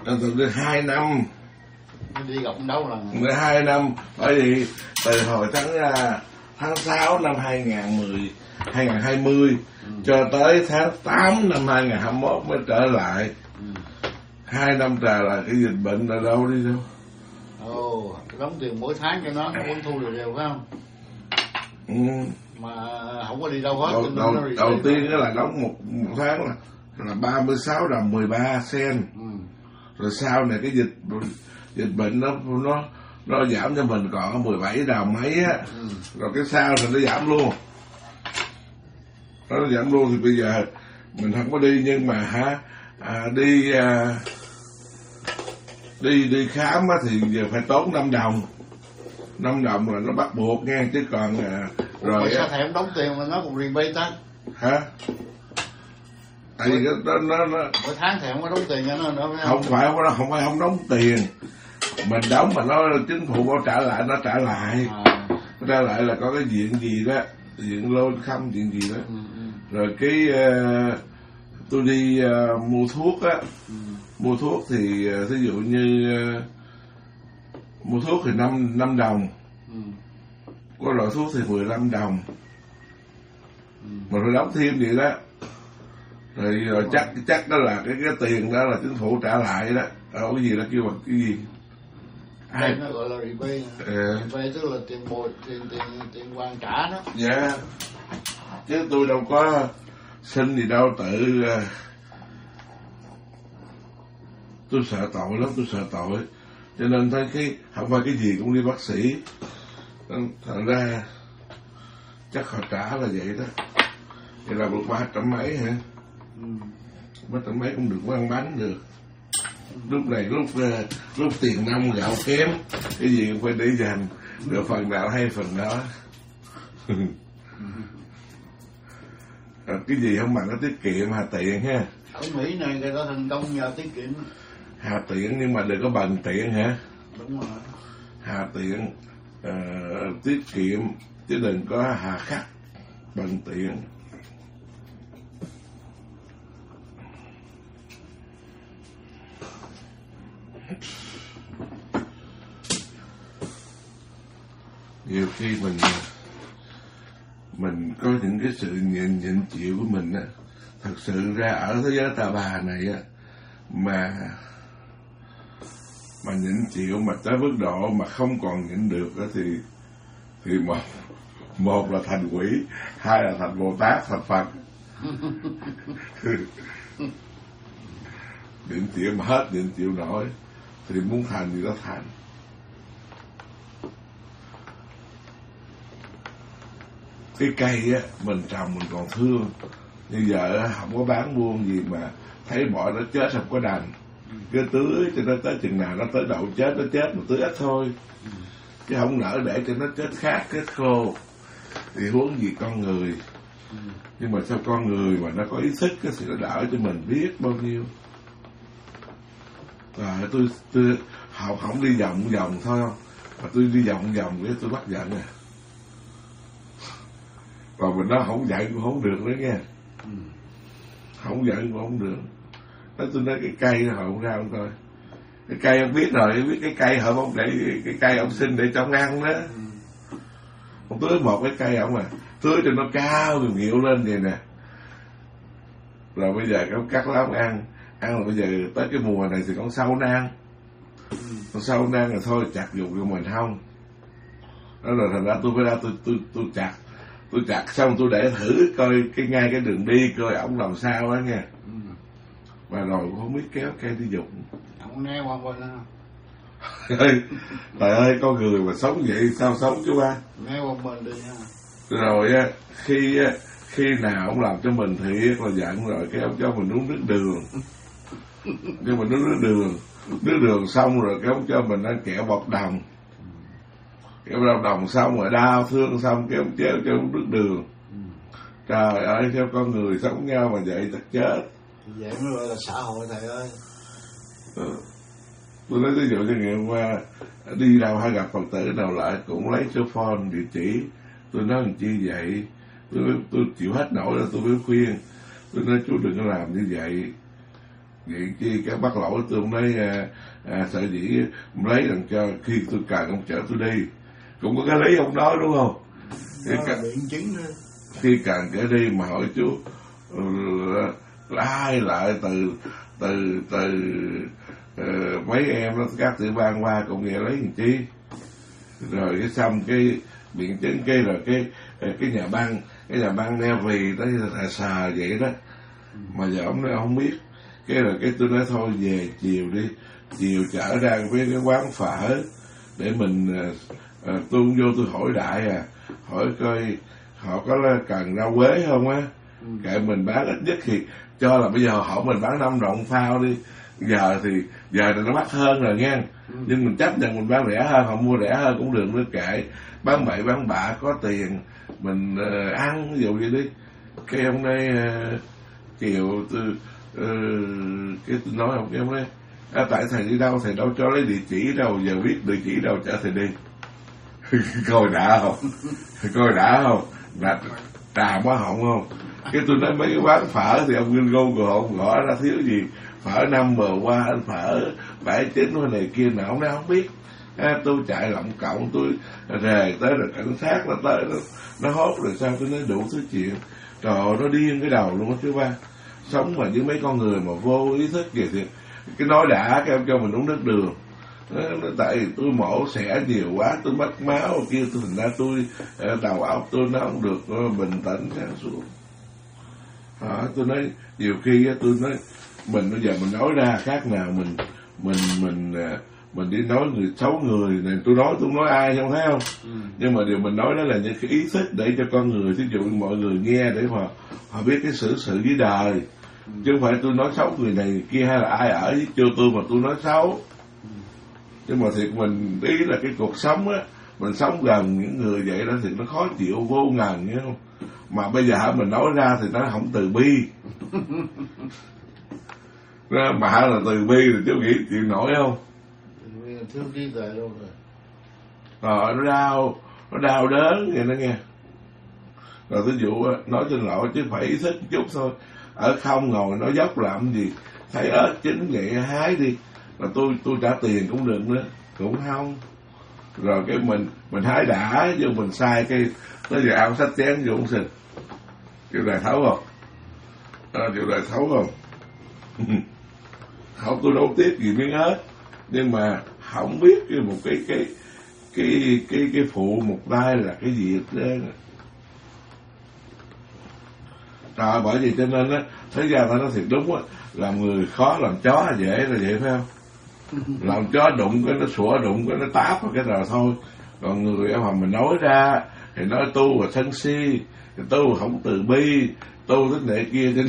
Tôi đi 2 năm. Đi gặp đâu là 12 năm, bởi vì từ hồi tháng 6 năm 2020 cho tới tháng 8 năm 2021 mới trở lại. 2 năm trời là cái dịch bệnh là đâu đi đâu. Đóng tiền mỗi tháng cho nó vẫn thu được đều phải không? Mà không có đi đâu hết. Đầu tiên là đóng một tháng là 36 đồng 13 sen. Rồi sau này cái dịch bệnh nó giảm cho mình còn 17 đồng mấy á. Rồi cái sau thì nó giảm luôn. Nó giảm luôn thì bây giờ mình không có đi, nhưng mà đi khám á thì giờ phải tốn 5 đồng. 5 đồng là nó bắt buộc nghe, chứ còn rồi sao thèm đóng tiền mà nó còn rebate ta? Hả? Tại vì nó mỗi tháng thèm có đóng tiền cho nó không phải không đóng tiền, mình đóng mà nó chính phủ bảo trả lại, nó trả lại. Nó trả lại là có cái diện gì đó, diện lô không diện gì đó. Rồi cái tôi đi mua thuốc á. Mua thuốc thì thí dụ như mua thuốc thì 5 đồng. Có loại thuốc thì 15 đồng. Mà phải đóng thêm vậy đó. Rồi chắc đó là cái tiền đó là chính phủ trả lại đó. Cái gì đó kêu bằng cái gì? Đây nó gọi là rebate. Rebate tức là tiền hoàn trả đó. Dạ. Chứ tôi đâu có xin gì đâu, tự tôi sợ tội lắm, tôi sợ tội. Cho nên thấy cái không phải cái gì cũng đi bác sĩ. Thành ra chắc họ trả là vậy đó. Vậy là được 300 mấy hả? 300 mấy cũng được có ăn bánh được. Lúc này lúc tiền nông gạo kém, cái gì cũng phải để dành, được phần nào hay phần đó. Cái gì không bằng cái tiết kiệm hà tiện ha. Ở Mỹ này người ta thành công nhờ tiết kiệm. Hà tiện nhưng mà đừng có bần tiện hả? Đúng rồi. Hà tiện tiết kiệm chứ đừng có hà khắc bần tiện. Nhiều khi mình có những cái sự nhịn chịu của mình á, thật sự ra ở thế giới tà bà này á, mà nhịn chịu mà tới mức độ mà không còn nhịn được á thì một là thành quỷ, hai là thành Bồ Tát, thành Phật. Nhịn chịu mà hết nhịn chịu nổi thì muốn thành gì đó thành. Cái cây á mình trồng mình còn thương, nhưng giờ không có bán buôn gì mà thấy bọ nó chết không có đành, cứ tưới cho nó tới chừng nào nó tới đậu chết nó chết, mà tưới ít thôi, chứ không nỡ để cho nó chết khát chết khô. Thì huống gì con người. Nhưng mà sao con người mà nó có ý thức thì nó đỡ cho mình biết bao nhiêu. Rồi tôi không đi vòng thôi không, mà tôi đi vòng để tôi bắt giận à. Còn mình nói không giận cũng không được nữa nghe. Không giận cũng không được. Tôi nói cái cây nó không ra không coi. Cái cây ông biết rồi, biết cái cây họ không để cái cây ông xin để cho ông ăn đó. Ông tưới một cái cây ông tưới cho nó cao rồi nghịu lên vậy nè. Rồi bây giờ ông cắt lá ông ăn là bây giờ tới cái mùa này thì con sâu nó ăn. Con sâu nó ăn rồi thôi chặt dùng của mình không. Đó là thành ra tôi phải ra tôi chặt. Tôi chặt xong tôi để thử coi ngay cái đường đi coi ổng làm sao á nghe. Và rồi cũng không biết kéo cây đi dụng. Ổng né qua bên đó. Trời ơi con người mà sống vậy sao sống chứ ba. Né qua bên đi nha. Rồi á khi nào ông làm cho mình thiệt là giận rồi cái ông cho mình uống nước đường. Cho mình uống nước đường xong rồi cái ông cho mình ăn kẹo bột đồng. Cái bột đồng xong rồi đau thương xong cái ông chéo cho uống nước đường. Trời ơi theo con người sống nhau mà vậy thật chết. Vậy mới gọi là xã hội thầy ơi. Tôi nói ví dụ như ngày hôm qua đi đâu hay gặp Phật tử nào lại cũng lấy số phone địa chỉ. Tôi nói làm chi vậy. Tôi chịu hết nổi rồi tôi mới khuyên. Tôi nói chú đừng có làm như vậy. vậy chi các bác lỗi tôi không lấy sợ dĩ lấy làm cho khi tôi cần ông chở tôi đi, cũng có cái lý ông nói đúng không? Biện chứng thôi. Khi cần chở đi mà hỏi chú ai lại từ mấy em nó các tiểu bang qua cũng nghe lấy làm chi, rồi cái xong cái biện chứng cái rồi cái nhà băng neo vì tới sờ vậy đó, mà giờ ông nói ông không biết, cái rồi cái tôi nói thôi về chiều đi, chiều chở ra với cái quán phở để mình tôi vô tôi hỏi đại hỏi coi họ có cần rau quế không á, kệ mình bán ít nhất thì cho là bây giờ họ mình bán 5 đồng phao đi, giờ thì nó mắc hơn rồi nha, nhưng mình chấp nhận mình bán rẻ hơn, họ mua rẻ hơn cũng được nữa, kệ bán bậy bán bạ có tiền mình ăn ví dụ vậy đi. Cái ông đây chiều cái tôi nói ông, cái ông nói tại thầy đi đâu, thầy đâu cho lấy địa chỉ đâu, giờ biết địa chỉ đâu chở thầy đi. Coi đã không là trà quá họng không. Cái tôi nói mấy cái quán phở thì ông Google ông gõ ra thiếu gì phở 5 bờ qua anh phở 7-9 này kia nào, ông nói không biết. Tôi chạy lộng cộng tôi rề tới rồi cảnh sát nó tới nó hốt rồi sao, tôi nói đủ thứ chuyện. Trời ơi, nó điên cái đầu luôn á chứ ba. Sống mà với mấy con người mà vô ý thức vậy thì cái nói đã cái ông cho mình uống nước đường. Nó tại vì tôi mổ xẻ nhiều quá, tôi mất máu kia, tôi thành ra tôi đầu óc tôi nó không được bình tĩnh sáng suốt. Tôi nói nhiều khi tôi nói mình bây giờ mình nói ra khác nào mình đi nói người xấu người này, tôi không nói ai không thấy không, nhưng mà điều mình nói đó là những cái ý thức để cho con người, ví dụ mọi người nghe để mà họ biết cái xử sự với đời, chứ không phải tôi nói xấu người này kia hay là ai ở với chưa tôi mà tôi nói xấu. Nhưng mà thiệt mình ý là cái cuộc sống á, mình sống gần những người vậy đó thì nó khó chịu vô ngần, nghe không? Mà bây giờ mình nói ra thì nó không từ bi. Mà là từ bi thì chú nghĩ chuyện nổi không? Thiếu trí tuệ đâu rồi. Nó đau đớn vậy đó nghe. Rồi ví dụ nói xin lỗi chứ phải ý thức chút thôi. Ở không ngồi nói dốc làm gì, thấy ớt chín vậy hái đi, là tôi trả tiền cũng được nữa, cũng không. Rồi cái mình hái đã vô mình sai cái tới giờ ao sách chén vô không xin. Kiểu này thấu không? Kiểu này thấu không? Không, tôi đâu tiếc gì miếng hết, nhưng mà không biết một cái phụ một tay là cái gì hết trơn. Rồi bởi vì cho nên á, thế ra ta nói thiệt đúng á, làm người khó làm chó là dễ là vậy phải không? Làm chó đụng cái nó sủa, đụng cái nó táp vào cái rồi thôi. Còn người mà mình nói ra thì nói tu và sân si, tu không từ bi, tu thích này kia, cho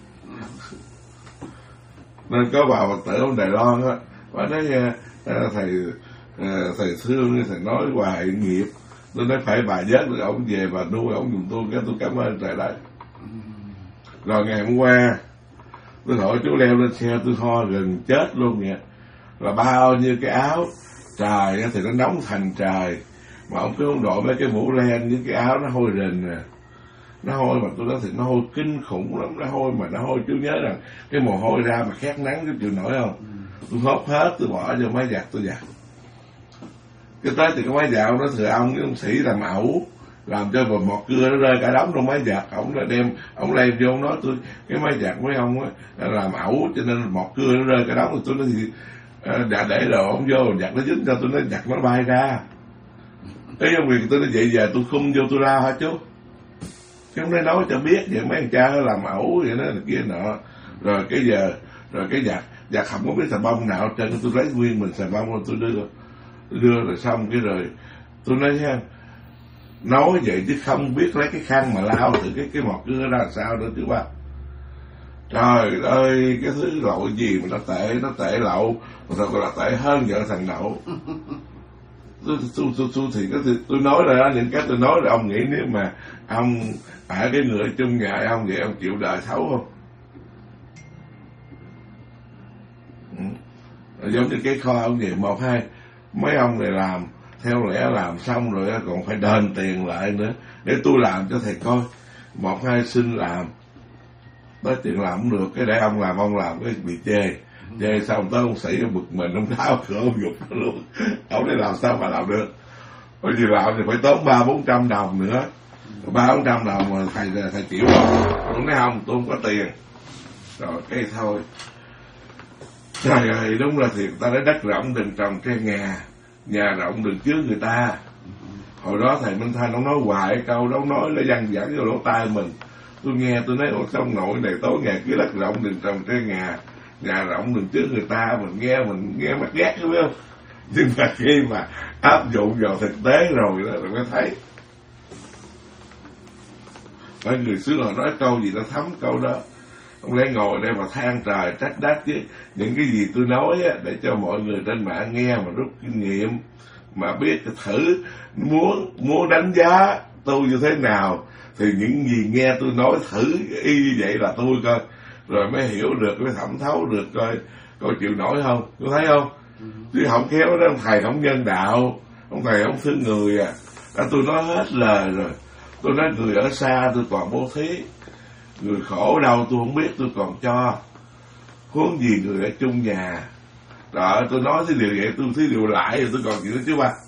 nên có bà Phật tử ông Đài Loan á, bà nói thầy thương, thầy nói hoài nghiệp. Tôi nói phải bà vớt được ông về bà nuôi ông giùm tôi, cái tôi cảm ơn trời đất. Rồi ngày hôm qua tôi hỏi chú leo lên xe tôi thôi gần chết luôn vậy, là bao nhiêu cái áo trời thì nó nóng thành trời, mà ông cứ không đội mấy cái mũ len với cái áo nó hôi rình nè, nó hôi mà tôi nói thì nó hôi kinh khủng lắm, nó hôi mà nó hôi chú nhớ rằng cái mồ hôi ra mà khát nắng chú chịu nổi không? Tôi hốt hết, tôi bỏ vô máy giặt tôi giặt. Cái tới thì cái máy giặt nó thừa ông sĩ làm ẩu, làm cho một cưa nó rơi cả đống trong máy giặt. Ông đem vô ông nói tôi cái máy giặt với ông á làm ẩu cho nên một cưa nó rơi cả đống. Rồi tôi nói thì để rồi ông vô giặt nó dính cho tôi, nói giặt nó bay ra. Ý ông việc tôi nói vậy giờ tôi khum vô tôi lao hả chú? Chứ không nói cho biết vậy mấy thằng cha nó làm ẩu vậy đó là kia nọ. Rồi cái giờ rồi cái giặt không có biết xà bông nào trên, tôi lấy nguyên mình xà bông rồi tôi đưa rồi xong cái rồi tôi nói ha, nói vậy chứ không biết lấy cái khăn mà lao từ cái mọt cưa ra làm sao nữa chứ ba. Trời ơi, cái thứ lậu gì mà nó tệ lậu, mà thật là tệ hơn vợ thằng Đậu. Tôi nói ra những cái tôi nói là ông nghĩ nếu mà ông ở cái người chung nhà ông vậy ông chịu đời xấu không? Giống như cái kho ông vậy, 1-2 mấy ông này làm theo lẽ làm xong rồi còn phải đền tiền lại nữa để tôi làm cho thầy coi. 1-2 xin làm nói chuyện làm không được, cái để ông làm cái bị chê xong tới ông sĩ bực mình, ông tháo cửa ông giục nó luôn. Ông nói làm sao mà làm được, bởi vì làm thì phải tốn 300-400 đồng nữa, 300-400 đồng mà thầy chịu không? Ông nói không, tôi không có tiền. Rồi cái thôi. Trời ơi, đúng là thiệt, ta nói đất rộng đừng trồng cây nhà rộng đừng chứa người ta. Hồi đó thầy Minh Thanh ông nói hoài câu đó, ông nói nó văng vẳng vô lỗ tai mình. Tôi nghe tôi nói xong nội này tối ngày cứ đất rộng đừng trồng cây nhà rộng đừng chứa người ta, mình nghe mắt ghét đúng không? Nhưng mà khi mà áp dụng vào thực tế rồi đó rồi mới thấy. Mấy người xưa họ nói câu gì nó thấm câu đó. Ông lẽ ngồi đây mà than trời trách đất chứ những cái gì tôi nói á, để cho mọi người trên mạng nghe mà rút kinh nghiệm, mà biết thử muốn đánh giá tôi như thế nào thì những gì nghe tôi nói thử y như vậy là tôi coi, rồi mới hiểu được, mới thẩm thấu được coi chịu nổi không, tôi thấy không? Chứ không khéo đó ông thầy không nhân đạo, ông thầy không thương người à. Tôi nói hết lời rồi, tôi nói người ở xa tôi còn bố thí, người khổ đau tôi không biết tôi còn cho, huống gì người ở chung nhà. Rồi tôi nói cái điều vậy, tôi thấy điều lại rồi tôi còn gì nữa chứ ba.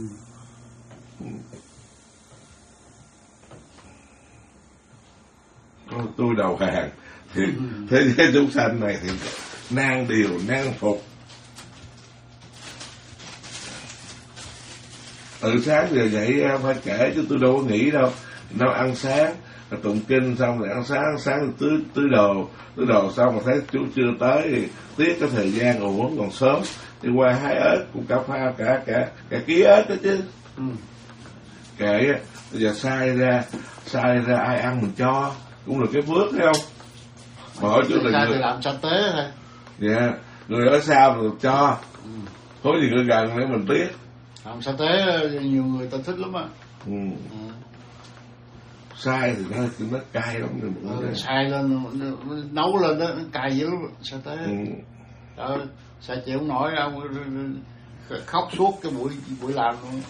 Tôi đầu hàng thì thế giới chúng sanh này thì nan điều nan phục. Từ sáng giờ dậy phải kể chứ tôi đâu có nghĩ đâu. Nó ăn sáng tụng kinh xong rồi ăn sáng tưới đồ xong mà thấy chú chưa tới thì tiếc cái thời gian uống còn sớm đi qua hái ớt cũng cả pha cả ký ớt đó chứ. Kệ bây giờ sai ra ai ăn mình cho cũng là cái phước thấy không? Mà hỏi chú là người làm sa tế thôi. Dạ, người ở xa mà cho, có gì người gần để mình biết. Làm sa tế nhiều người ta thích lắm á. Sai thì nó cay lắm rồi. Sai lên nấu lên đó nó cay dữ lắm sa tế. Sao chịu không nổi đâu, khóc suốt cái buổi làm luôn.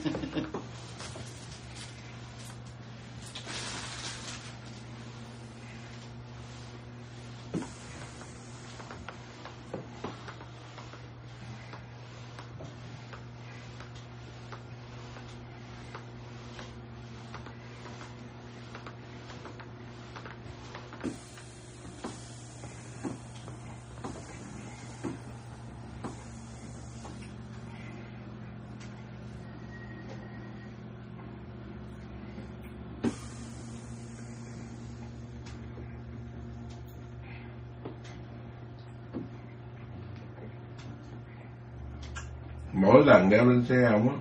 Mỗi lần leo lên xe ông á,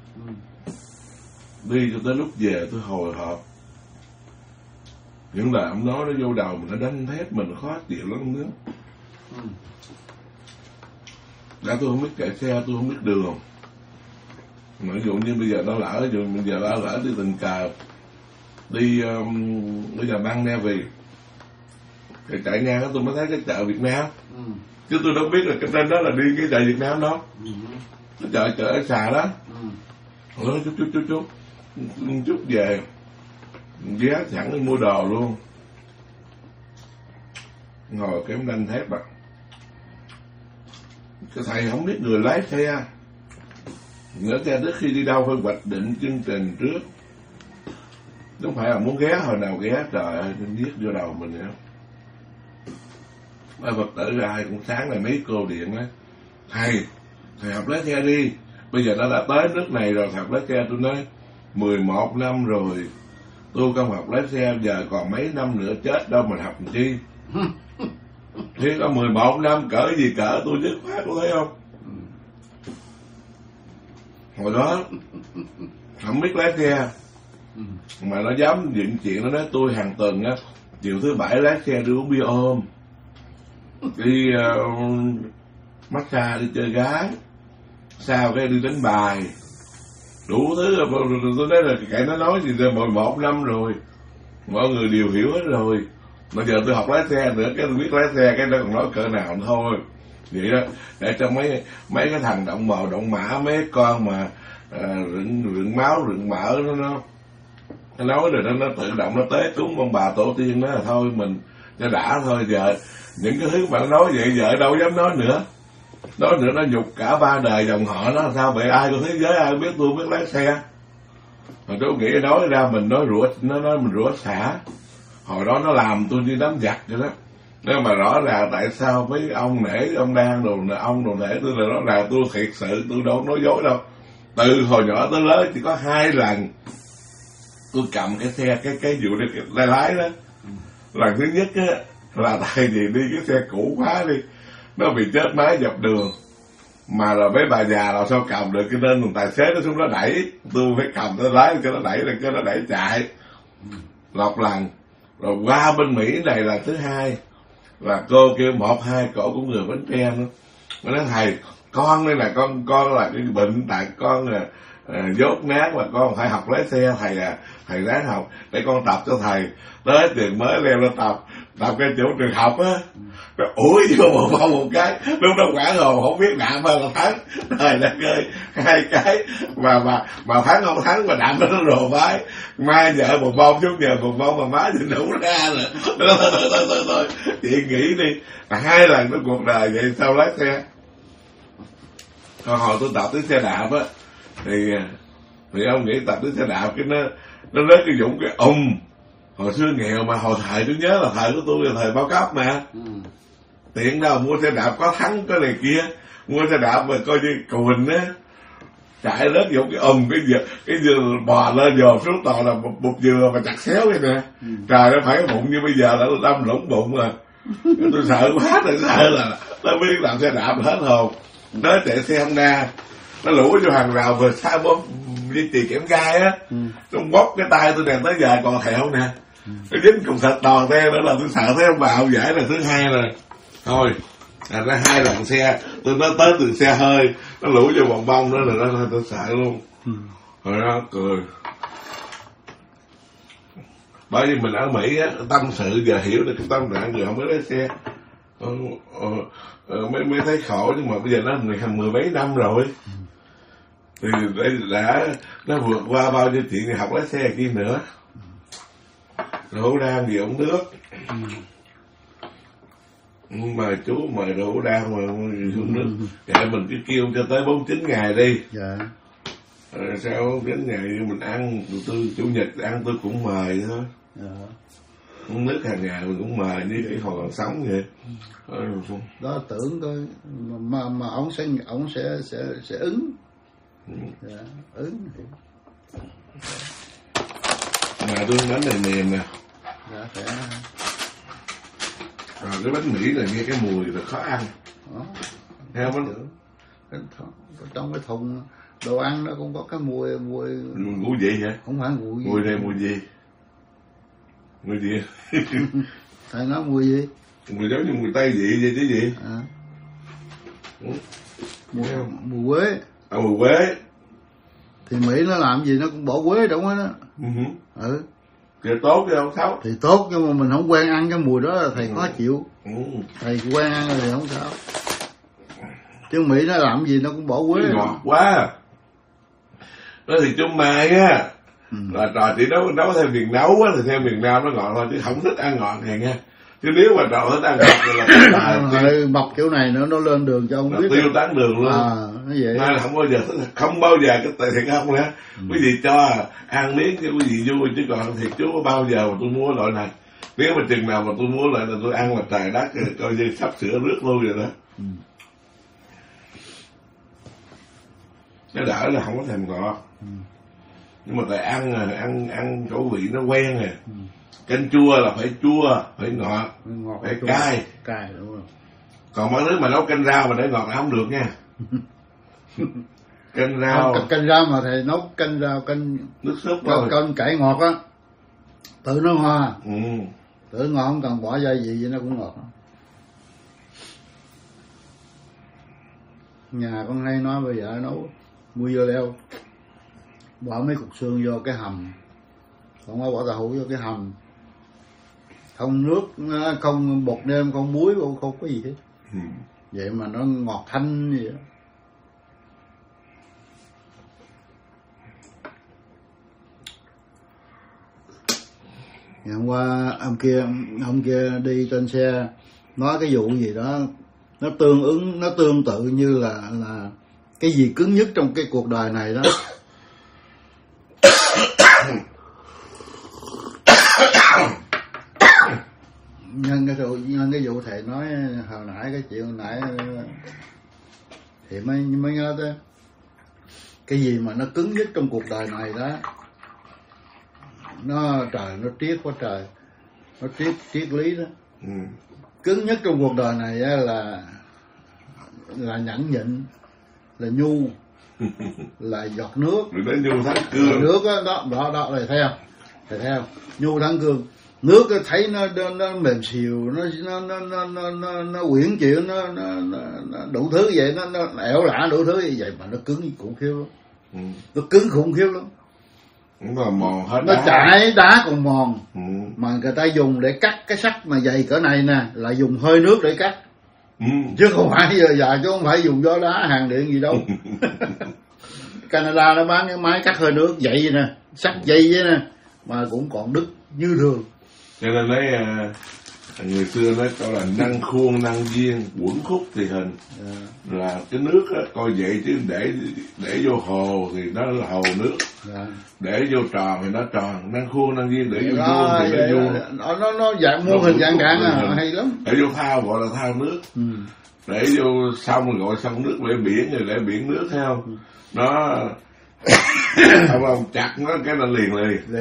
đi cho tới lúc về tôi hồi hộp. Những lời ông nói nó vô đầu mình, nó đánh thép mình, khó chịu lắm nữa. Đã tôi không biết chạy xe, tôi không biết đường. Ví dụ như bây giờ nó lỡ đi tình cờ đi bây giờ băng neo vì thì chạy ngang đó tôi mới thấy cái chợ Việt Nam. Chứ tôi đâu biết là cái tên đó là đi cái chợ Việt Nam đó. Cái chợ ở xà đó. Nói chút về ghé sẵn đi mua đồ luôn. Ngồi kém đanh thép à. Cái thầy không biết người lái xe. Người lái xe trước khi đi đâu phải hoạch định chương trình trước. Đúng phải là muốn ghé hồi nào ghé, trời ơi, viết vô đầu mình nữa. Mấy Phật tử ai cũng sáng này mấy cô điện á, thầy học lái xe đi, bây giờ nó đã tới nước này rồi, học lái xe. Tôi nói 11 năm rồi tôi không học lái xe, giờ còn mấy năm nữa chết đâu mà học làm chi. Thì có 11 năm cỡ gì cỡ tôi dứt khoát, tôi thấy không? Hồi đó không biết lái xe mà nó dám dựng chuyện, nó nói tôi hàng tuần á chiều thứ bảy lái xe đi uống bia ôm, đi massage, đi chơi gái, sao cái đi đánh bài đủ thứ. Tôi nói là cái nó nói gì rồi 11 năm rồi, mọi người đều hiểu hết rồi. Bây giờ tôi học lái xe nữa, cái tôi biết lái xe, cái nó còn nói cỡ nào thôi. Vậy đó, để cho mấy cái thằng động màu động mã, mấy con mà rựng máu rựng mỡ nó nói rồi nó tự động nó tế cúng ông bà tổ tiên đó là thôi mình cho đã thôi. Giờ những cái thứ mà nó nói vậy vợ đâu dám nói nữa nó nhục cả ba đời dòng họ nó. Sao vậy? Ai có thế giới ai biết tôi biết lái xe. Mà tôi nghĩ nói ra mình nói mình rủa xả. Hồi đó nó làm tôi đi đánh giặc vậy đó. Nếu mà rõ ràng tại sao mấy ông nể ông Đan ông đồ nể tôi là rõ ràng tôi thiệt sự tôi đâu nói dối đâu. Từ hồi nhỏ tới lớn chỉ có 2 lần tôi cầm cái xe cái vụ này lái đó. Lần thứ nhất á là tại vì đi cái xe cũ quá đi, nó bị chết máy dọc đường, mà rồi mấy bà già làm sao cầm được, cho nên tài xế nó xuống nó đẩy, tôi phải cầm tôi lái cho nó đẩy rồi cho nó đẩy chạy. Một lần rồi qua bên Mỹ này là thứ hai, là cô kêu 1-2 cổ cũng người Bến Tre nữa. Nó nói thầy con đây là con là cái bệnh tại con là dốt nát mà con phải học lái xe, thầy ráng học để con tập cho thầy. Tới tiền mới leo lên tập cái chỗ trường học á, nó ủi vô một cái, lúc đó quả rồi không biết đạm bao là thắng. Trời đất ơi, 2 cái mà thắng không thắng mà đạm nó rồ vái. Mai vợ một bông chút nhờ một bông mà má thì đủ ra rồi. Thôi chị nghĩ đi, 2 lần trong cuộc đời vậy sao lái xe. Còn hồi tôi tập cái xe đạp á thì ông nghĩ tập cái xe đạp cái nó lấy cái dụng cái hồi xưa nghèo mà hồi thời tôi nhớ là thời của tôi là thời bao cấp mà. Tiện đâu mua xe đạp có thắng cái này kia, mua xe đạp mà coi như cùn á, chạy rớt dụng cái dừa bò lên dồn xuống toàn là một dừa mà chặt xéo vậy nè. Trời nó phải cái bụng như bây giờ là nó đâm lủng bụng rồi. Tôi sợ quá, tôi sợ là nó biết làm xe đạp hết hồn. Nó chạy xe Honda, nó lũ vô hàng rào vừa xa bóp dây chuyền kẽm gai á, nó bóp cái tay tôi nè tới giờ còn thẹo nè. Nó dính cùng sạch đòn theo nữa là tôi sợ thấy ông bà ông giải là thứ hai rồi. Thôi, ra 2 lần xe, tôi nói tới từ xe hơi, nó lũ vô bồng bông nữa là tôi sợ luôn. Rồi nó cười. Bởi vì mình ở Mỹ á, tâm sự giờ hiểu được cái tâm trạng giờ không biết lái xe. Mới thấy khổ, nhưng mà bây giờ nó 10 mấy năm rồi. Thì đã nó vượt qua bao nhiêu chuyện thì học lái xe kia nữa. Rượu Đan gì ổng nước. Mà chú mời rượu Đan mà uống nước. Vậy mình cứ kêu cho tới 49 ngày đi. Dạ. Rồi sau 49 ngày mình ăn, tôi chủ nhật ăn tôi cũng mời thôi. Dạ. Uống nước hàng ngày mình cũng mời như cái hồi còn sống vậy. Đó tưởng tôi mà ông sẽ ứng. Dạ, ứng. Mà tôi bánh này mềm nè. Dạ, phải. Rồi cái bánh Mỹ là nghe cái mùi là khó ăn. Theo bánh trong cái thùng đồ ăn nó cũng có cái mùi ngủ gì hả? Không phải mùi gì. Mùi này mùi gì? Mùi gì? Thầy nói mùi gì? Mùi giống như mùi Tây vị vậy chứ gì? Mùi quế. Mùi quế. Thì Mỹ nó làm gì nó cũng bỏ quế đúng không đó. Thì tốt chứ không xấu. Thì tốt, nhưng mà mình không quen ăn cái mùi đó là thầy khó chịu. Thầy quen ăn thì không sao. Chứ Mỹ nó làm gì nó cũng bỏ quế. Ngọt quá. Đó thì chung mai á, là trò chỉ nấu theo miền nấu á, thì theo miền Nam nó ngọt thôi, chứ không thích ăn ngọt này nha. Chứ nếu mà trò thích ăn ngọt thì là mọc kiểu này nữa nó lên đường cho ông biết. Tiêu tán đường luôn. Nó vậy. Mai là không bao giờ cái thiệt không nữa. Quý vị cho ăn miếng cho quý vị vui, chứ còn thiệt chú có bao giờ mà tôi mua loại này. Nếu mà chừng nào mà tôi mua lại là tôi ăn là trời đất rồi, coi như sắp sửa rước luôn rồi đó. Nó đỡ là không có thèm ngọt. Nhưng mà tại ăn khẩu vị nó quen rồi. Canh chua là phải chua, phải ngọt, phải cay. Cay đúng không? Còn mấy đứa mà nấu canh rau mà để ngọt là không được nha. Canh rau. Canh rau mà thầy nấu canh rau, canh nước súp thôi. Canh cải ngọt á, tự nó hoa. Tự ngọt không cần bỏ gia vị nó cũng ngọt. Nhà con hay nói bây giờ nấu mua dưa leo, bỏ mấy cục xương vô cái hầm, không có bỏ tàu hũ vô cái hầm, không nước, không bột nêm, không muối, không có gì hết. Vậy mà nó ngọt thanh gì đó. Ngày hôm qua ông kia đi trên xe nói cái vụ gì đó, nó tương tự như là cái gì cứng nhất trong cái cuộc đời này đó. nhân cái vụ thầy nói hồi nãy, cái chuyện hồi nãy thì mới nhớ tới cái gì mà nó cứng nhất trong cuộc đời này đó. Nó triết quá trời, nó triết lý đó. Cứng nhất trong cuộc đời này là nhẫn nhịn, là nhu, là giọt nước. Nó nhu thắng cương. Nước đó là thầy theo nhu thắng cương. Nước thấy nó mềm xìu, nó quyển chuyển, nó đủ thứ vậy, nó ẻo lả đủ thứ như vậy mà nó cứng khủng khiếp lắm. Nó cứng khủng khiếp lắm. Nó mòn hết. Nó chảy đá còn mòn. Mà người ta dùng để cắt cái sắt mà dày cỡ này nè là dùng hơi nước để cắt. Chứ không phải chứ không phải dùng gió đá hàng điện gì đâu. Canada nó bán cái máy cắt hơi nước vậy nè, sắt dây vậy nè, mà cũng còn đứt như thường. Cho nên lấy người xưa nói câu là năng khuôn năng duyên, quẩn khúc thì hình. Là cái nước á, coi vậy chứ để vô hồ thì nó là hồ nước. Để vô tròn thì nó tròn, năng khuôn năng duyên, để vô vuông thì nó vuông. Nó dạng muôn hình dạng cạn hay lắm. Để vô thao gọi là thao nước. Để vô sông rồi gọi sông nước, để biển rồi để biển nước, thấy không? Nó ông chặt nó cái nó liền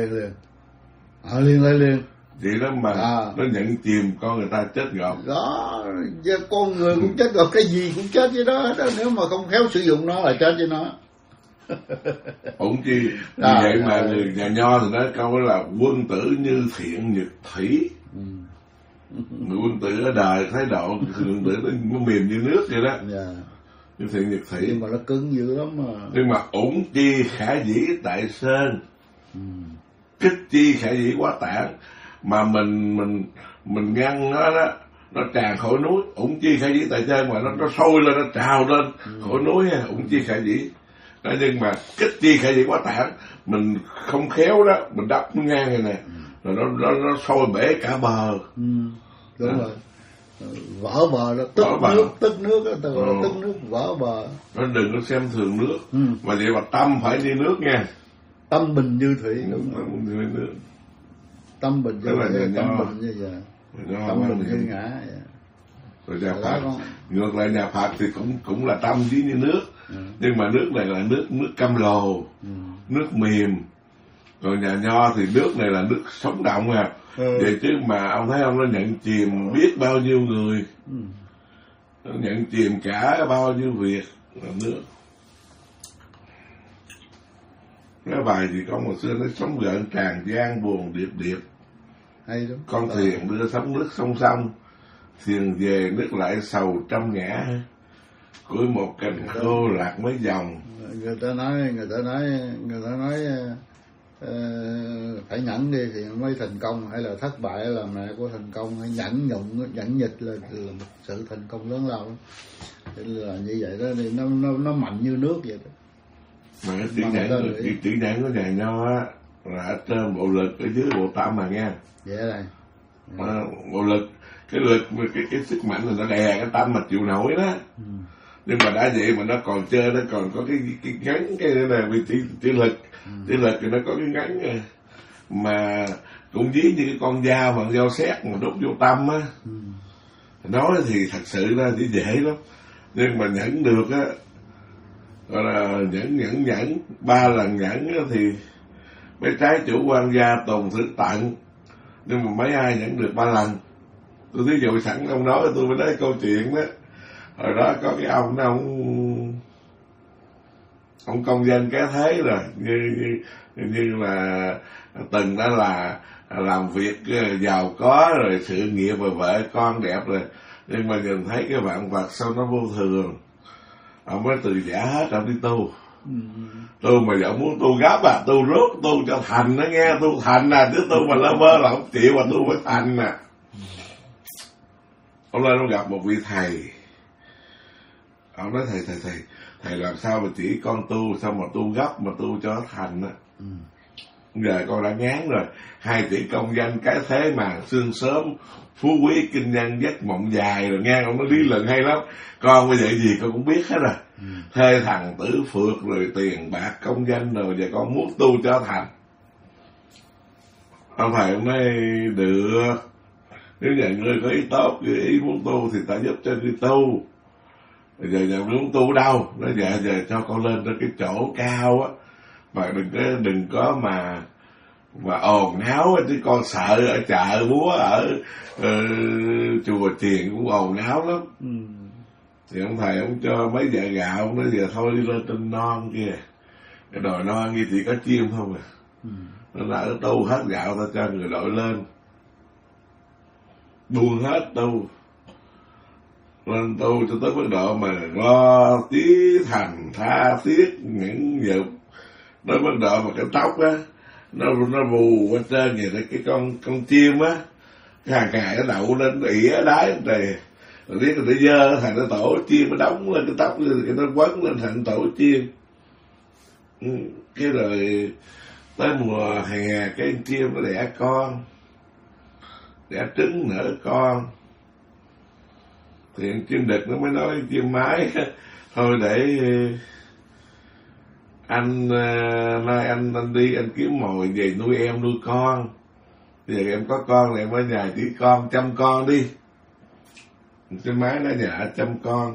liền vậy đó mà. Nó nhận chìm con người ta chết ngọt đó. Con người cũng chết ngọt, cái gì cũng chết với đó. Nếu mà không khéo sử dụng nó là chết với nó. Ổn chi như vậy mà người nhà Nho thì nói câu đó là quân tử như thiện nhật thủy. Người quân tử ở đời thái độ quân tử nó mềm như nước vậy đó. Như thiện nhật thủy. Nhưng mà nó cứng dữ lắm mà. Nhưng mà ổn chi khả dĩ tại sơn, kích chi khả dĩ quá tản. Mà mình ngăn nó đó, nó tràn khỏi núi. Ổn chi khả dĩ tại sơn, mà nó sôi lên, nó trào lên khỏi núi. Ổn chi khả dĩ. Đó, nhưng mà kích chi khả dĩ quá tản, mình không khéo đó, mình đắp nó ngang này nè, rồi nó sôi bể cả bờ. Đúng rồi. Vỡ bờ đó, tức nước đó, tức nước vỡ bờ. Nó đừng có xem thường nước. Mà vậy mà tâm phải như nước nha. Tâm bình như thủy. Đúng rồi. Tâm bình như vậy, tâm bình như vậy. Tâm bình như ngã vậy. Rồi nhà Phật, ngược lại nhà Phật thì cũng là tâm ví như nước. Nhưng mà nước này là nước cam lồ, nước mềm. Còn nhà Nho thì nước này là nước sống động vậy chứ mà ông thấy ông nó nhận chìm biết bao nhiêu người. Nó nhận chìm cả bao nhiêu việc là nước. Cái bài gì con một xưa nó sống gợn tràn gian buồn điệp điệp. Hay lắm. Con thuyền đưa sóng nước song song, thuyền về nước lại sầu trăm ngã. Cuối một cành khô lạc mấy dòng. Người ta nói phải nhẫn đi thì mới thành công, hay là thất bại là mẹ của thành công, hay nhẫn nhịn là một sự thành công lớn lao. Thế là như vậy đó, thì nó mạnh như nước vậy đó. Mà cái chữ nhẫn của nhà Nho á là ở trên bộ lực, ở dưới bộ tâm mà nghe. Vậy này. Bộ lực, cái lực cái sức mạnh là nó đè cái tâm mà chịu nổi đó. Nhưng mà đã vậy mà nó còn chơi, nó còn có cái ngắn cái này vì chữ lực. Chữ lực thì nó có cái ngắn mà cũng ví như cái con dao bằng dao sét mà đút vô tâm á. Nói thì thật sự ra chỉ dễ lắm, nhưng mà nhẫn được á, gọi là nhẫn 3 lần nhẫn á thì mấy trái chủ quan gia tồn thứ tận. Nhưng mà mấy ai nhẫn được 3 lần. Tôi thí dụ sẵn ông nói tôi mới nói câu chuyện đó. Hồi đó có cái ông đó, ông công dân cái thế rồi, như là từng đó là làm việc giàu có rồi, sự nghiệp và vợ con đẹp rồi, nhưng mà nhìn thấy cái vạn vật sao nó vô thường, ông mới từ giả hết, ông đi tu. Tu mà vẫn muốn tu gấp tu rốt tu cho thành đó nghe, tu thành chứ tu mà lơ mơ là không chịu, mà tu mới thành Ông lên ông gặp một vị thầy. Ông nói thầy làm sao mà chỉ con tu, sao mà tu gấp mà tu cho thành á. Giờ con đã ngán rồi. 2 tỷ công danh cái thế màn sương sớm, phú quý kinh nhân giấc mộng dài rồi nghe. Ông nói lý luận hay lắm. Con bây giờ gì con cũng biết hết rồi. Thê thằng tử phượt rồi tiền bạc công danh rồi, giờ con muốn tu cho thành. Ông thầy ông nói được, nếu nhà ngươi có ý tốt, ý muốn tu thì ta giúp cho ngươi tu. Bây giờ nhà muốn tu đâu? Nói giờ cho con lên tới cái chỗ cao á, mà đừng có mà ồn náo, chứ con sợ ở chợ búa ở chùa chiền cũng ồn náo lắm. Thì ông thầy ông cho mấy vợ gạo, ông nói giờ thôi đi lên trên non kia, cái đồi non như chỉ có chim thôi mà. Nó là ở tu hết gạo ta cho người đội lên, buông hết tu, lên tu cho tới mức độ mà lo tí thành tha thiết những dục, tới mức độ mà cái tóc á nó vù qua trên vậy. Cái con chim á, cái hàng ngày nó đậu lên nó ỉa đái trời, rồi biết nó dơ thành nó tổ chim, nó đóng lên cái tóc cái nó quấn lên thành tổ chim. Cái rồi tới mùa hè cái chim nó đẻ con, đẻ trứng nở con, thì chim đực nó mới nói chim mái thôi để anh nay anh đi anh kiếm mồi về nuôi em nuôi con. Bây giờ em có con thì em ở nhà chỉ con chăm con đi. Chim mái nó nhà chăm con,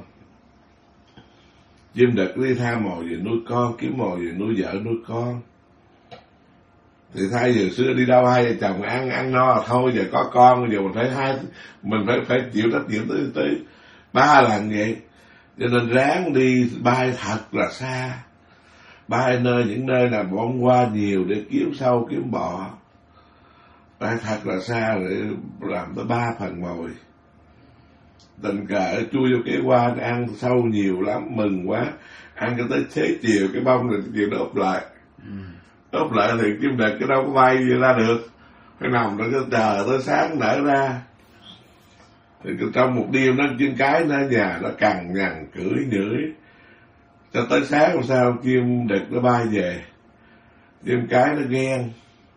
chim đực đi tha mồi về nuôi con, kiếm mồi về nuôi vợ nuôi con. Thì thay giờ xưa đi đâu hai vợ chồng ăn no là thôi, giờ có con giờ mình phải chịu trách nhiệm tới 3 lần vậy. Cho nên ráng đi bay thật là xa, bay những nơi nào bom qua nhiều để kiếm sâu kiếm bọ, bay thật là xa để làm tới 3 phần mồi. Tình cờ chui vô cái hoa ăn sâu nhiều lắm, mừng quá, ăn cho tới xế chiều cái bông này chiều nó úp lại. Úp lại thì chim đực cái đâu có bay ra được, phải nằm đó chờ tới sáng nở ra. Thì trong một đêm nó chim cái nó nhà nó cằn nhằn cưỡi nhửi cho tới sáng làm sao chim đực nó bay về. Chim cái nó ghen,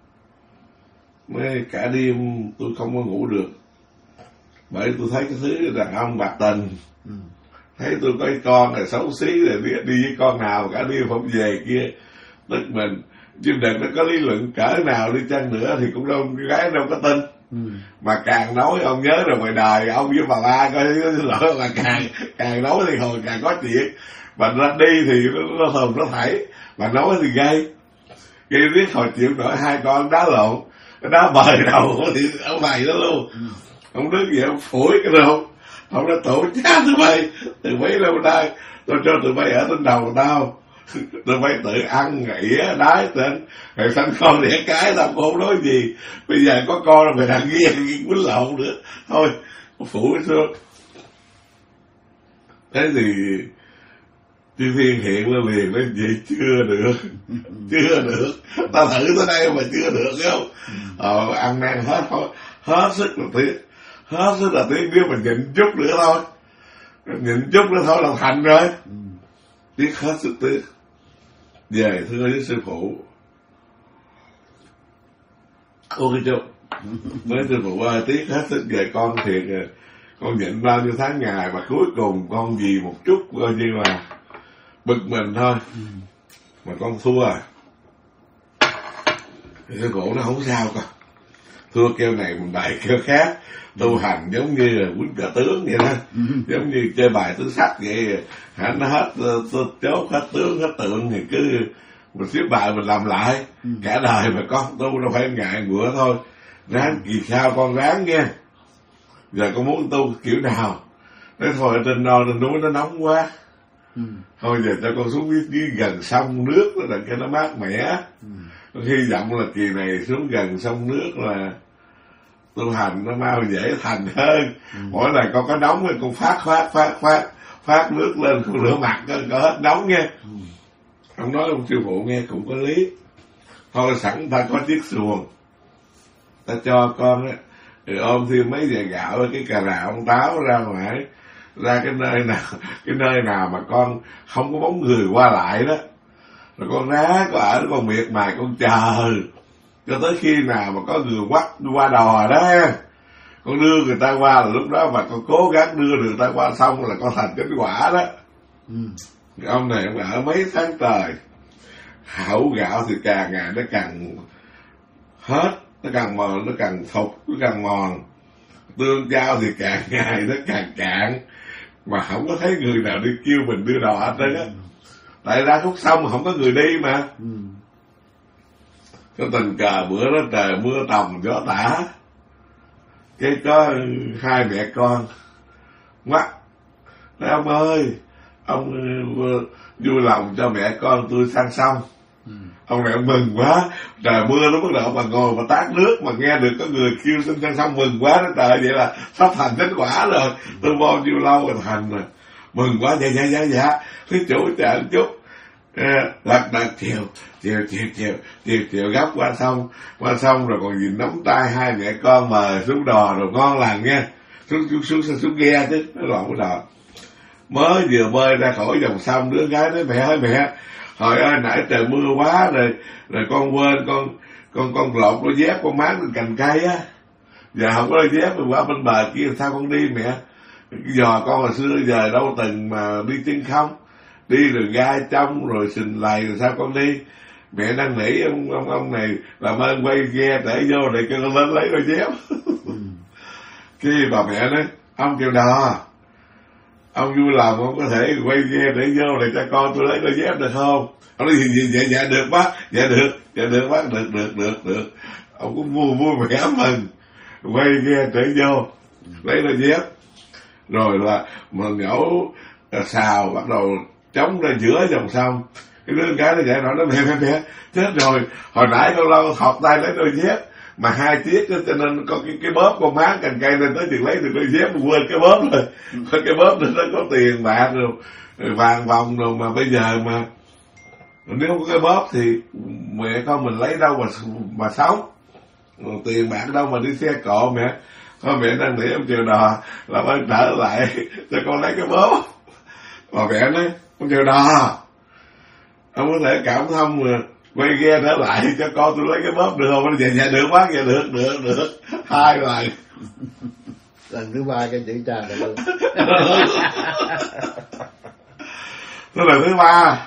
mới cả đêm tôi không có ngủ được, bởi tôi thấy cái thứ đàn ông bạc tình, thấy tôi có cái con này xấu xí rồi đi với con nào cả đêm không về kia, tức mình. Chim đực nó có lý luận cỡ nào đi chăng nữa thì cũng đâu, gái đâu có tin. Mà càng nói ông nhớ rồi ngoài đời ông với bà ba coi lỡ là càng nói thì hồi càng có chuyện, mà ra đi thì nó thường nó thảy, mà nói thì gây biết hồi chịu nổi 2 con đá lộn, cái đá bời đầu thì ông bày đó luôn. Ông đứng vậy ông phủi cái đầu, ông đã tổ cha tụi bay từ mấy lâu nay tôi cho tụi bay ở trên đầu tao, tụi bay tự ăn ỉa đái tên rồi sanh con đẻ cái tao cũng không nói gì, bây giờ có con rồi mày đang ghiền quýnh lộn nữa, thôi phủi xuống. Thế thì Chư Thiên hiện lên liền nói vậy chưa được, tao thử tới đây mà chưa được không? Ăn năn hết sức là tiếc, nếu mình nhịn chút nữa thôi, là thành rồi. Tiếc hết sức tiếc. Về thưa với sư phụ, ôi chú nói sư phụ ơi, tiếc hết sức về con thiệt rồi, con nhịn bao nhiêu tháng ngày mà cuối cùng con vì một chút coi như là bực mình thôi mà con thua à. Thì sư phụ nó không sao con, thua kêu này mình bày kêu khác, tu hành giống như là quýnh cờ tướng vậy đó, giống như chơi bài tứ sắc vậy, nó hết chốt hết tướng hết tượng thì cứ mình xếp bài mình làm lại. Cả đời mà con tu đâu phải ngại ngựa thôi, ráng kỳ sao con ráng nghe. Giờ con muốn tu kiểu nào? Nói thôi ở trên núi nó nóng quá, thôi giờ cho con xuống dưới gần sông nước đó là cái nó mát mẻ. Hy vọng là kỳ này xuống gần sông nước là tu hành nó mau dễ thành hơn. Mỗi lần con có nóng thì con phát nước lên, con rửa mặt có hết nóng nghe. Ông nói ông sư phụ nghe cũng có lý. Thôi sẵn ta có chiếc xuồng, ta cho con á, thì ôm thêm mấy vài gạo cái cà rào ông táo ra ngoài, ra cái nơi nào mà con không có bóng người qua lại đó, rồi con rá con ở con miệt mài con chờ cho tới khi nào mà có người qua đò đó, con đưa người ta qua, là lúc đó mà con cố gắng đưa được người ta qua xong là con thành kết quả đó. Ông này ông ở mấy tháng trời, hảo gạo thì càng ngày nó càng hết, nó càng mòn, nó càng thục, nó càng mòn. Tương chao thì càng ngày nó càng cạn, mà không có thấy người nào đi kêu mình đưa đò hết trơn á. Tại ra khúc sông mà không có người đi mà. Có tình cờ bữa đó trời mưa tầm gió tả, cái có hai mẹ con mắt nói ông ơi, ông vui lòng cho mẹ con tôi sang sông. Ông này ông mừng quá, trời mưa nó bắt đầu mà ngồi mà tát nước mà nghe được có người kêu xin sang sông, mừng quá đó trời, vậy là sắp thành kết quả rồi. Tôi bao nhiêu lâu rồi thành rồi, mừng quá. Dạ thí chủ chờ chút. Lật chiều gấp qua sông rồi còn nhìn nắm tay hai mẹ con mời xuống đò rồi ngon lành nha, xuống ghe chứ, nó lộn cái đò. Mới vừa bơi ra khỏi dòng sông, đứa gái nói mẹ ơi mẹ, hồi ơi nãy trời mưa quá rồi con quên con lột đôi dép con máng lên cành cây á, giờ không có đôi dép rồi qua bên bờ kia sao con đi mẹ? Giờ con hồi xưa giờ đâu từng mà đi chân không, đi rồi gai trong rồi sình lầy rồi sao con đi? Mẹ năn nỉ ông này làm ơn quay ghe để vô để cho con lên lấy đôi dép. Cái bà mẹ nói ông chịu đò, ông vui lòng ông có thể quay ghe để vô để cho con tôi lấy đôi dép được không? Ông nói gì dạ được bác, dạ được bác, được. Ông cũng vui vẻ mừng, quay ghe để vô lấy đôi dép, rồi là mà nhổ xào bắt đầu chống ra giữa dòng sông. Cái đứa cái nó dạy nó mẹ chết rồi, hồi nãy con lo thọt tay lấy đôi dép mà hai chiếc đó, cho nên có cái bóp con máng cành cây nên tới chừng lấy được đôi dép mà quên cái bóp rồi. Cái bóp nên nó có tiền bạc rồi vàng vòng rồi, mà bây giờ mà nếu không có cái bóp thì mẹ con mình lấy đâu mà sống, tiền bạc đâu mà đi xe cộ mẹ. Thôi mẹ đang nghĩ ông Triều Đò làm ơn trở lại cho con lấy cái bóp. Mà mẹ nói ông Triều Đò, ông có thể cảm thông mà quay ghe trở lại cho con tôi lấy cái bóp được không? Dạ được bác, dạ được. Hai lần. Lần thứ ba cái chữ cha này luôn. Tới lần thứ ba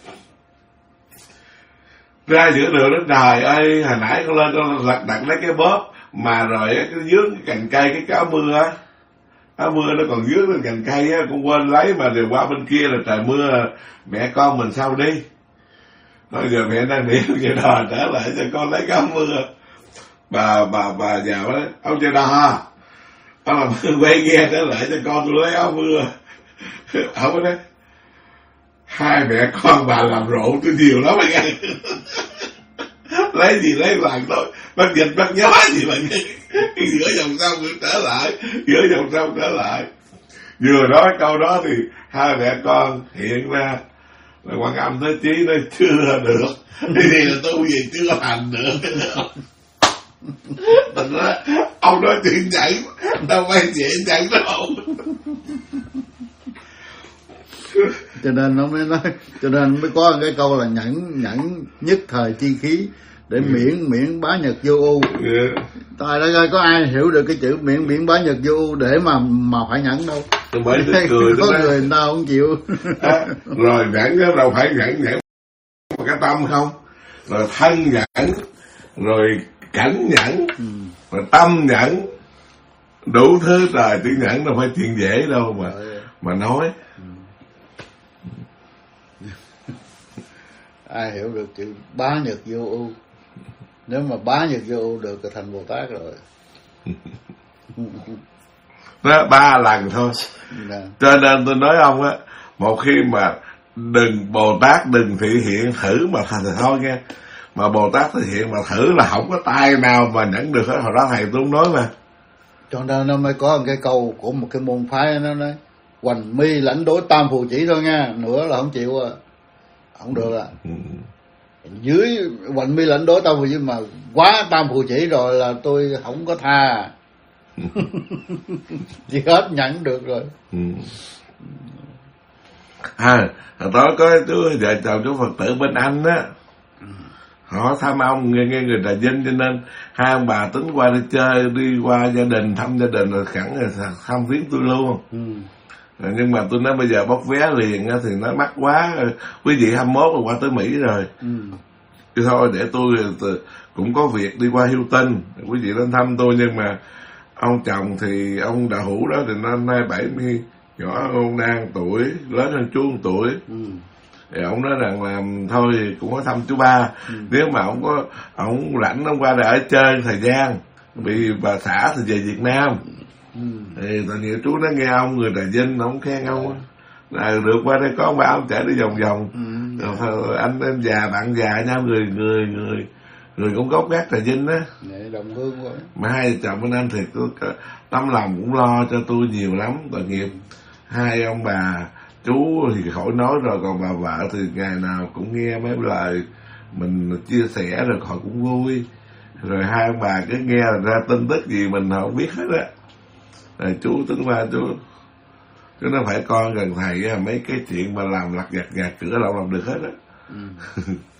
ra giữa đường đó, trời ơi hồi nãy con lên con đặt lấy cái bóp mà rồi cái dướng cái cành cây, cái áo mưa á, áo mưa nó còn dướng lên cành cây á, con quên lấy mà rồi qua bên kia là trời mưa, mẹ con mình sao đi? Nói giờ mẹ đang nghĩ ông Triều Đò trở lại cho con lấy cái áo mưa. Bà già nói ông Triều Đò, ông làm quay ghe trở lại cho con tôi lấy áo mưa. Ông nói hai mẹ con bà làm rộn tôi nhiều lắm anh ơi. Lấy gì lấy vàng thôi, bắt dịch bắt gió gì mà giữa dòng sông trở lại. Vừa nói câu đó thì hai mẹ con hiện ra là Quan Âm Thế Chí nói chưa được, thì là tu gì chưa hành được. Mình nói ông nói chuyện nhảy đâu phải dễ nhảy đâu. Cho nên nó mới nói, cho nên mới có cái câu là nhẫn nhất thời chi khí để miễn bá nhật vô ưu. Tại đây có ai hiểu được cái chữ miễn bá nhật vô ưu để mà phải nhẫn đâu. Bởi cười có người ta không chịu. Rồi nhẫn đâu phải nhẫn mà cái tâm không, rồi thân nhẫn, rồi cảnh nhẫn, rồi tâm nhẫn, đủ thứ trời chữ nhẫn đâu phải chuyện dễ đâu mà nói. Ai hiểu được chữ bá nhật vô ưu? Nếu mà bá nhật vô ưu được thì thành Bồ Tát rồi. Đó 3 lần thôi. Cho nên tôi nói ông á, một khi mà Bồ Tát đừng thị hiện thử mà thành thì thôi nghe. Mà Bồ Tát thể hiện mà thử là không có tay nào mà nhẫn được hết. Hồi đó thầy tôi nói mà. Cho nên nó mới có một cái câu của một cái môn phái, nó nói hoành mi lãnh đối tam phù chỉ thôi nha, nữa là không chịu à. Không được à. Dưới hoành mi lãnh đối tam phù chỉ mà quá tam phù chỉ rồi là tôi không có tha. Chỉ hết nhẫn được rồi. Hồi đó có chú vợ chồng chú Phật tử bên Anh á, họ thăm ông nghe người Trà Vinh, cho nên hai ông bà tính qua đi chơi, đi qua gia đình, thăm gia đình rồi khẳng là thăm viếng tôi luôn. Nhưng mà tôi nói bây giờ bóc vé liền thì nó mắc quá, quý vị 21 rồi qua tới Mỹ rồi. Thì thôi để tôi cũng có việc đi qua Hilton, quý vị đến thăm tôi. Nhưng mà ông chồng thì ông Đạo Hữu đó thì năm nay 70, nhỏ ông đang tuổi lớn hơn chú 1 tuổi. Thì ông nói rằng là thôi thì cũng có thăm chú ba. Nếu mà ông rảnh ông qua đây ở chơi thời gian, bị bà xã thì về Việt Nam. Thì tại nhiều chú nó nghe ông người Trà Vinh, ông khen ông là được qua đây có ông ba ông chở đi vòng vòng. Rồi anh em già bạn già nhau, người cũng gốc gác Trà Vinh á, đồng hương quá. mà hai vợ chồng bên anh thì tấm lòng cũng lo cho tôi nhiều lắm. Tội nghiệp hai ông bà chú thì khỏi nói rồi, còn bà vợ thì ngày nào cũng nghe mấy lời mình chia sẻ rồi họ cũng vui. Rồi hai ông bà cứ nghe ra tin tức gì mình không biết hết á. Rồi chú tính qua chú nó phải con gần thầy mấy cái chuyện mà làm lặt vặt gạt cửa đâu làm được hết á.